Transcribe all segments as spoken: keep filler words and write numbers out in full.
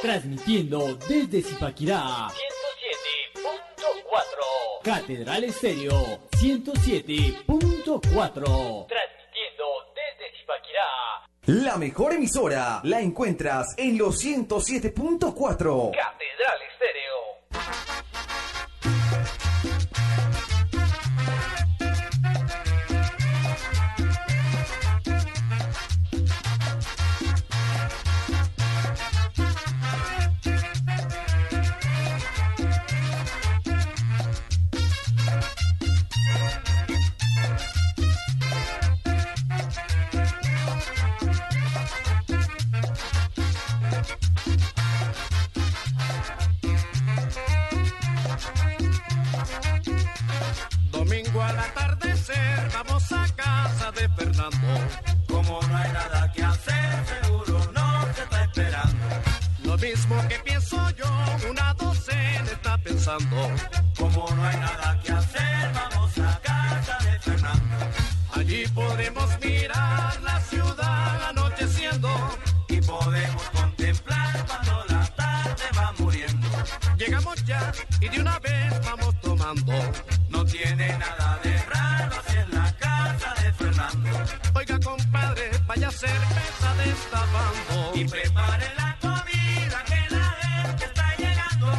Transmitiendo desde Zipaquirá ciento siete punto cuatro. Catedral Estéreo ciento siete punto cuatro. Transmitiendo desde Zipaquirá. La mejor emisora la encuentras en los ciento siete punto cuatro. Catedral Estéreo. Domingo al atardecer vamos a casa de Fernando. Como no hay nada que hacer, seguro no te está esperando. Lo mismo que pienso yo, una docena está pensando. Como no hay nada que hacer, vamos a casa de Fernando. Allí podemos mirar la ciudad anocheciendo y podemos contemplar cuando la tarde va muriendo. Llegamos ya y de una vez vamos tomando. No tiene nada de raro si en la casa de Fernando. Oiga, compadre, vaya cerveza destapando y prepare la comida que la gente está llegando.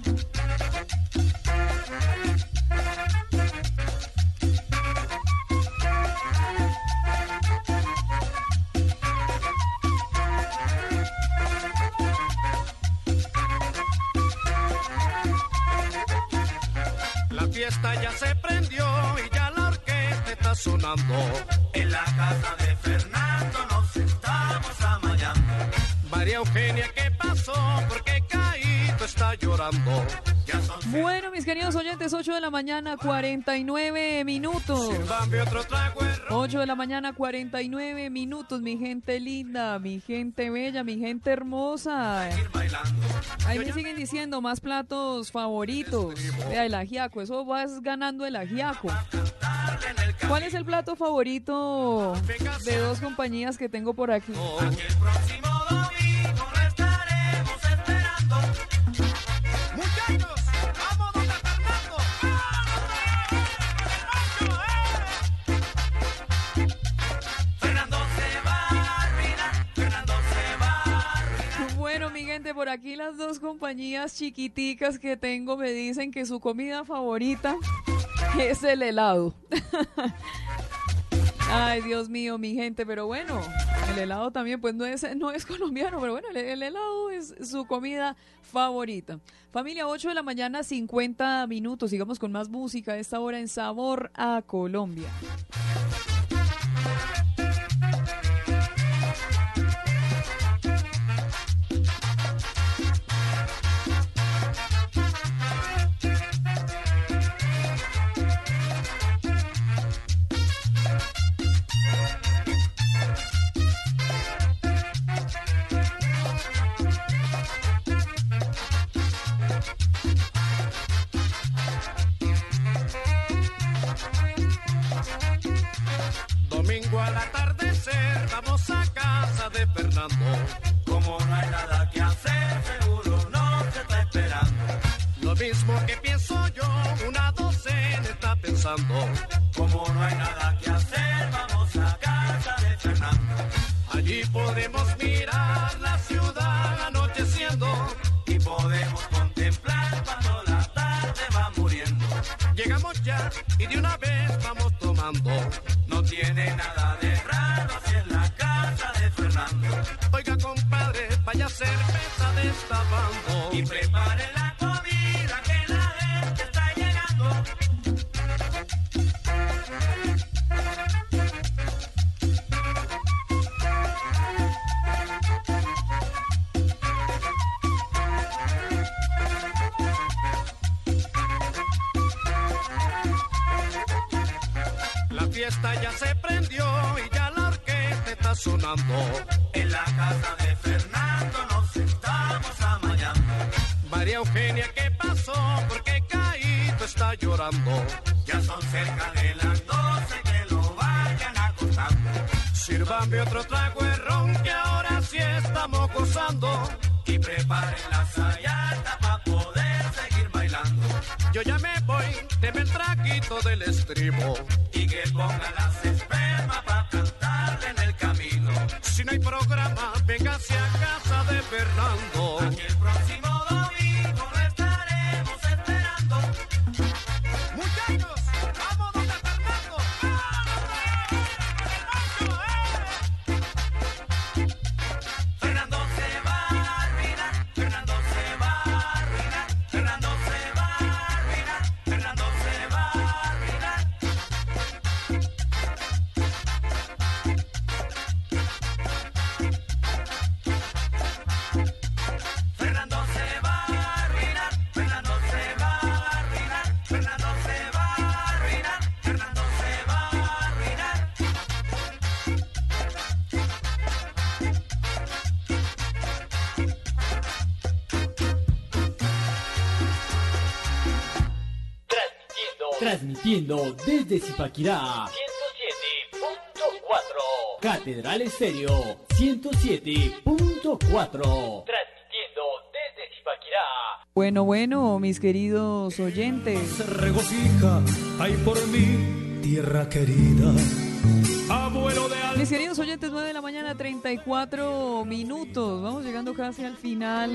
La fiesta ya se prendió y ya la orquesta está sonando. En la casa de Fernando nos estamos amañando. María Eugenia, ¿qué pasó? ¿Por qué Caíto está llorando? Ya son Bueno, mis queridos oyentes, ocho de la mañana, cuarenta y nueve minutos. Sírvame otro trago de ron. ocho de la mañana, cuarenta y nueve minutos, mi gente linda, mi gente bella, mi gente hermosa. Ir bailando. Ahí me siguen diciendo más platos favoritos. Vea, el ajiaco, eso vas ganando el ajiaco. Cantarle en el ¿Cuál es el plato favorito de dos compañías que tengo por aquí? camino. Que el próximo domingo lo estaremos esperando. Muchachos, vamos donde Fernando. Fernando se va a arruinar, Fernando se va a arruinar. Bueno, mi gente, por aquí las dos compañías chiquiticas que tengo me dicen que su comida favorita es el helado. Ay, Dios mío, mi gente, pero bueno, el helado también, pues no es, no es colombiano, pero bueno, el, el helado es su comida favorita. Familia, ocho de la mañana, cincuenta minutos, sigamos con más música a esta hora en Sabor a Colombia. Domingo al atardecer vamos a casa de Fernando. Como no hay nada que hacer, seguro no te está esperando. Lo mismo que pienso yo, una docena está pensando. Como no hay nada que hacer, vamos a casa de Fernando. Allí podemos mirar la ciudad anocheciendo y podemos contemplar cuando la tarde va muriendo. Llegamos ya y de una vez vamos tomando. No tiene nada de raro si en la casa de Fernando. Oiga, compadre, vaya cerveza destapando y prepare la comida que la gente está llegando. La fiesta ya se prendió y ya la orquesta está sonando. En la casa de Fernando nos estamos amañando. María Eugenia, ¿qué pasó? ¿Por qué Caíto está llorando? Ya son cerca de las doce, que lo vayan acostando. Sírvame otro trago de ron, que ahora sí estamos gozando. y preparen la sayata para poder seguir bailando. Yo ya me voy, deme el traguito del estribo y que pongan las espermas para cantarle en el camino. Si no hay programa, venga hacia casa de Fernando. Aquí el próximo domingo lo estaremos esperando. Muchachos, vamos donde Fernando. Fernando se va a arruinar, Fernando se va a arruinar, Fernando se va a arruinar, Fernando se va a arruinar. Fernando se va a arruinar, Fernando se va a arruinar, Fernando se va a arruinar, Fernando se va a arruinar. Transmitiendo Transmitiendo desde Zipaquirá. ciento siete punto cuatro. Catedral Estéreo ciento siete punto cuatro. Transmitiendo desde Zipaquirá. Bueno, bueno, mis queridos oyentes. Se regocija, ay por mí, tierra querida, abuelo de alma. Mis queridos oyentes, nueve de la mañana, treinta y cuatro minutos. Vamos llegando casi al final.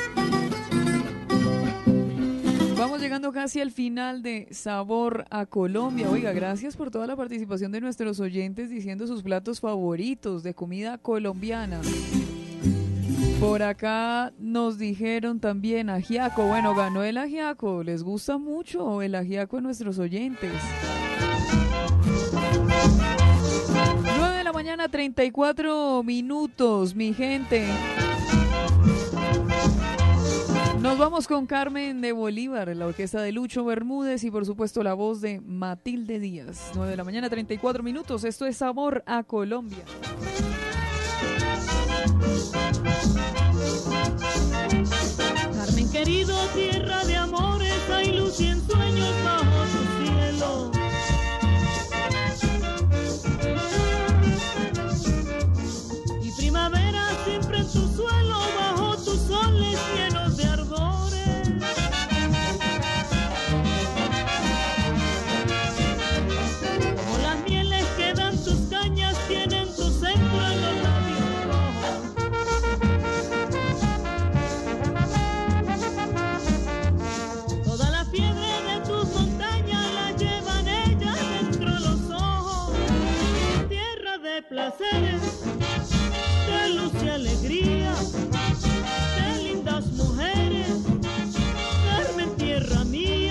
Vamos llegando casi al final de Sabor a Colombia. Oiga, gracias por toda la participación de nuestros oyentes diciendo sus platos favoritos de comida colombiana. Por acá nos dijeron también ajiaco. Bueno, ganó el ajiaco. ¿Les gusta mucho el ajiaco a nuestros oyentes? nueve de la mañana, treinta y cuatro minutos, mi gente. Nos vamos con Carmen de Bolívar, la orquesta de Lucho Bermúdez y por supuesto la voz de Matilde Díaz. nueve de la mañana, treinta y cuatro minutos. Esto es Sabor a Colombia. Carmen querido, tierra de amores, hay luz y ensueños bajo tu cielo. Y primavera siempre en tu suelo, bajo tus soles llenos de ardores. Como las mieles que dan tus cañas, tienen tu centro en los labios rojos. Toda la fiebre de tus montañas la llevan ellas dentro de los ojos. Tierra de placeres, de luz y alegría, de lindas mujeres, Carmen, tierra mía.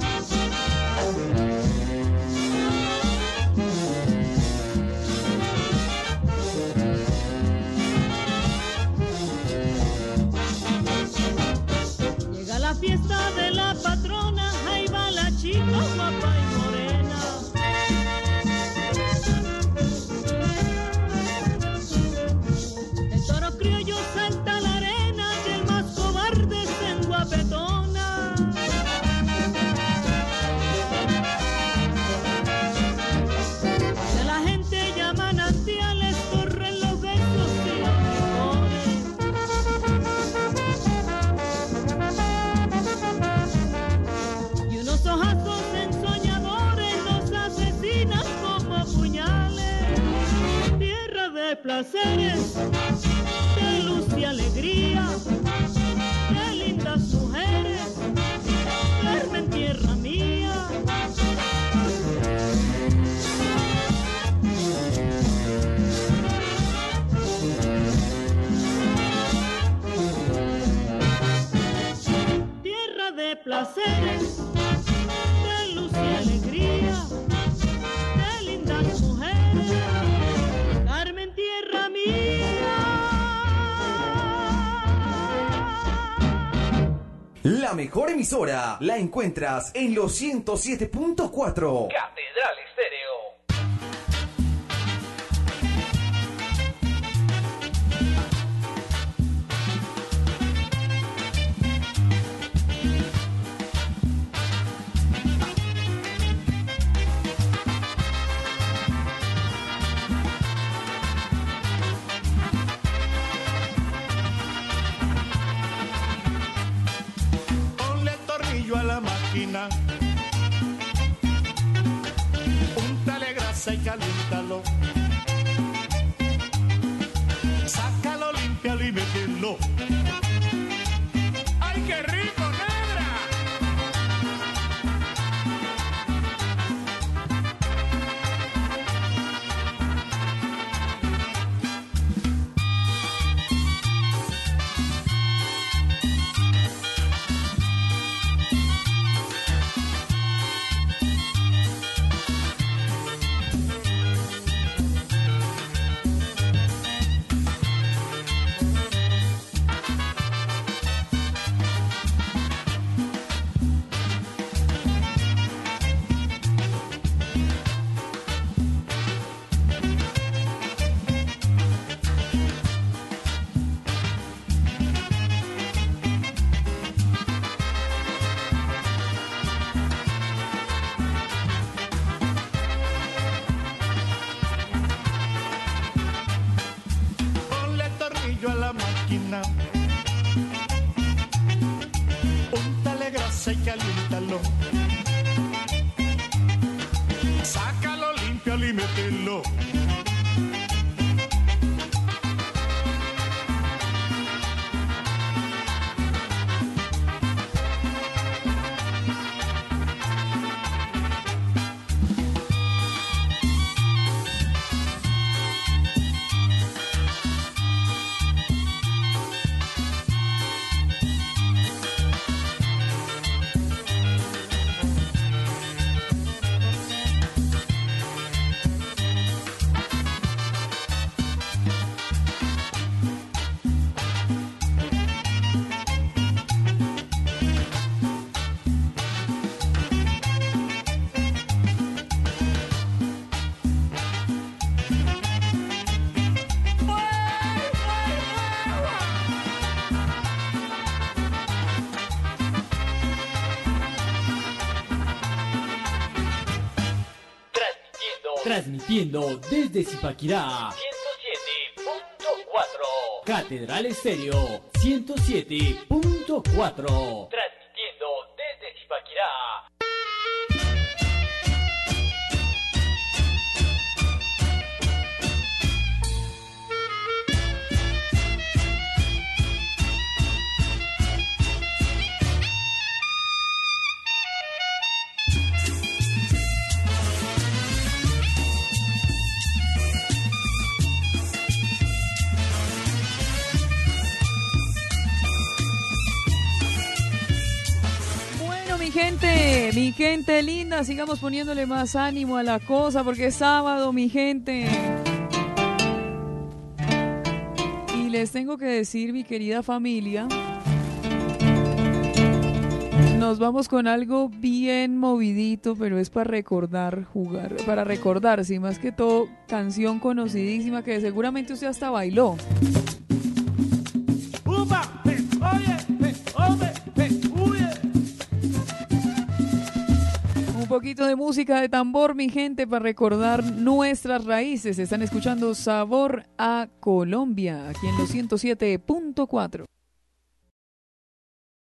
Llega la fiesta de la patrona, ahí va la chica guapa y morena. El toro criollo salta a la arena y el más cobarde se enguapetona. De la gente llaman manantiales, corren los besos y los licores. Y unos ojazos ensoñadores los asesinan como puñales. Tierra de placeres, de luz y alegría, de lindas mujeres, Carmen, tierra mía. Tierra de placeres, de luz y alegría, de lindas mujeres, Carmen, tierra mía. La mejor emisora la encuentras en los ciento siete punto cuatro. Catedral Estéreo. máquina. Úntale grasa y caliéntalo. Sácalo, límpialo y mételo. ¡Ay, qué rico, negra! A la máquina, úntale grasa y caliéntalo. Sácalo, límpialo y mételo. Transmitiendo desde Zipaquirá ciento siete punto cuatro. Catedral Estéreo ciento siete punto cuatro. Transmitiendo desde Zipaquirá. Gente, mi gente linda, sigamos poniéndole más ánimo a la cosa porque es sábado, mi gente. Y les tengo que decir, mi querida familia, nos vamos con algo bien movidito, pero es para recordar, jugar, para recordar, sí, más que todo, canción conocidísima que seguramente usted hasta bailó. ¡Upa! ¡Oye! ¡Oye! Un poquito de música de tambor, mi gente, para recordar nuestras raíces. Están escuchando Sabor a Colombia, aquí en los ciento siete punto cuatro.